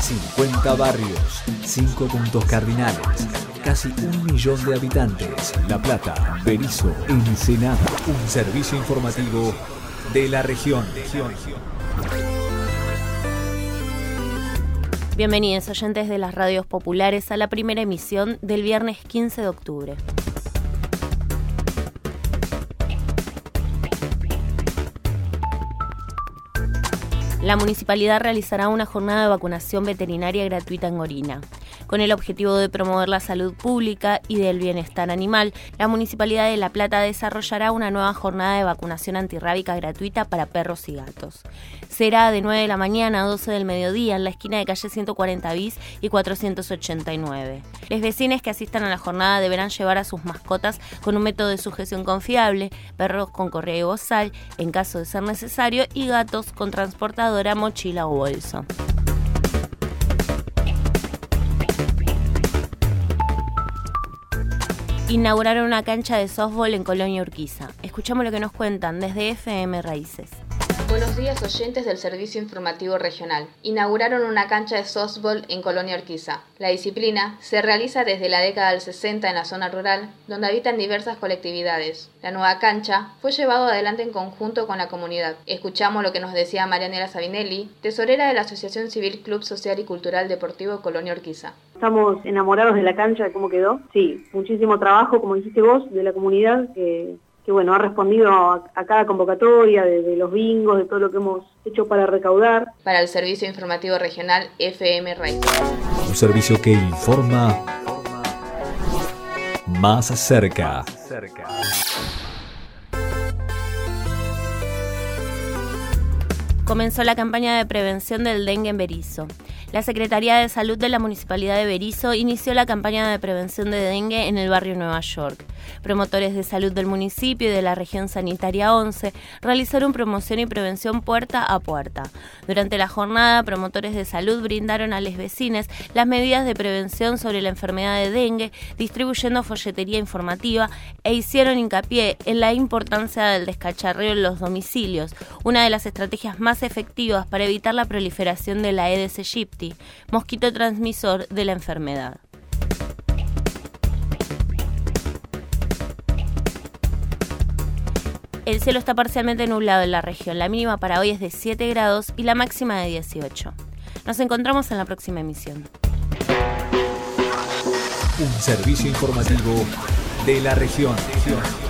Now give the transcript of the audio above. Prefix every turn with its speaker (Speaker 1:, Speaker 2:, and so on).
Speaker 1: 50 barrios, 5 puntos cardinales, casi 1 millón de habitantes. La Plata, Berisso, Ensenada. Un servicio informativo de la región.
Speaker 2: Bienvenidos oyentes de las radios populares a la primera emisión del viernes 15 de octubre. La municipalidad realizará una jornada de vacunación veterinaria gratuita en Gorina. Con el objetivo de promover la salud pública y del bienestar animal, la Municipalidad de La Plata desarrollará una nueva jornada de vacunación antirrábica gratuita para perros y gatos. Será de 9 de la mañana a 12 del mediodía en la esquina de calle 140 bis y 489. Los vecinos que asistan a la jornada deberán llevar a sus mascotas con un método de sujeción confiable, perros con correa y bozal, en caso de ser necesario, y gatos con transportadora, mochila o bolso. Inauguraron una cancha de softball en Colonia Urquiza. Escuchamos lo que nos cuentan desde FM Raíces.
Speaker 3: Buenos días, oyentes del Servicio Informativo Regional. Inauguraron una cancha de softball en Colonia Urquiza. La disciplina se realiza desde la década del 60 en la zona rural, donde habitan diversas colectividades. La nueva cancha fue llevada adelante en conjunto con la comunidad. Escuchamos lo que nos decía Marianela Sabinelli, tesorera de la Asociación Civil Club Social y Cultural Deportivo Colonia Urquiza.
Speaker 4: Estamos enamorados de la cancha, de cómo quedó. Sí, muchísimo trabajo, como dijiste vos, de la comunidad que bueno, ha respondido a cada convocatoria, de los bingos, de todo lo que hemos hecho para recaudar.
Speaker 3: Para el Servicio Informativo Regional FM Raíces.
Speaker 1: Un servicio que informa más cerca.
Speaker 2: Comenzó la campaña de prevención del dengue en Berisso. La Secretaría de Salud de la Municipalidad de Berisso inició la campaña de prevención de dengue en el barrio Nueva York. Promotores de salud del municipio y de la región sanitaria 11 realizaron promoción y prevención puerta a puerta. Durante la jornada, promotores de salud brindaron a los vecinos las medidas de prevención sobre la enfermedad de dengue, distribuyendo folletería informativa e hicieron hincapié en la importancia del descacharreo en los domicilios, una de las estrategias más efectivas para evitar la proliferación de la Aedes aegypti, mosquito transmisor de la enfermedad. El cielo está parcialmente nublado en la región. La mínima para hoy es de 7 grados y la máxima de 18. Nos encontramos en la próxima emisión.
Speaker 1: Un servicio informativo de la región.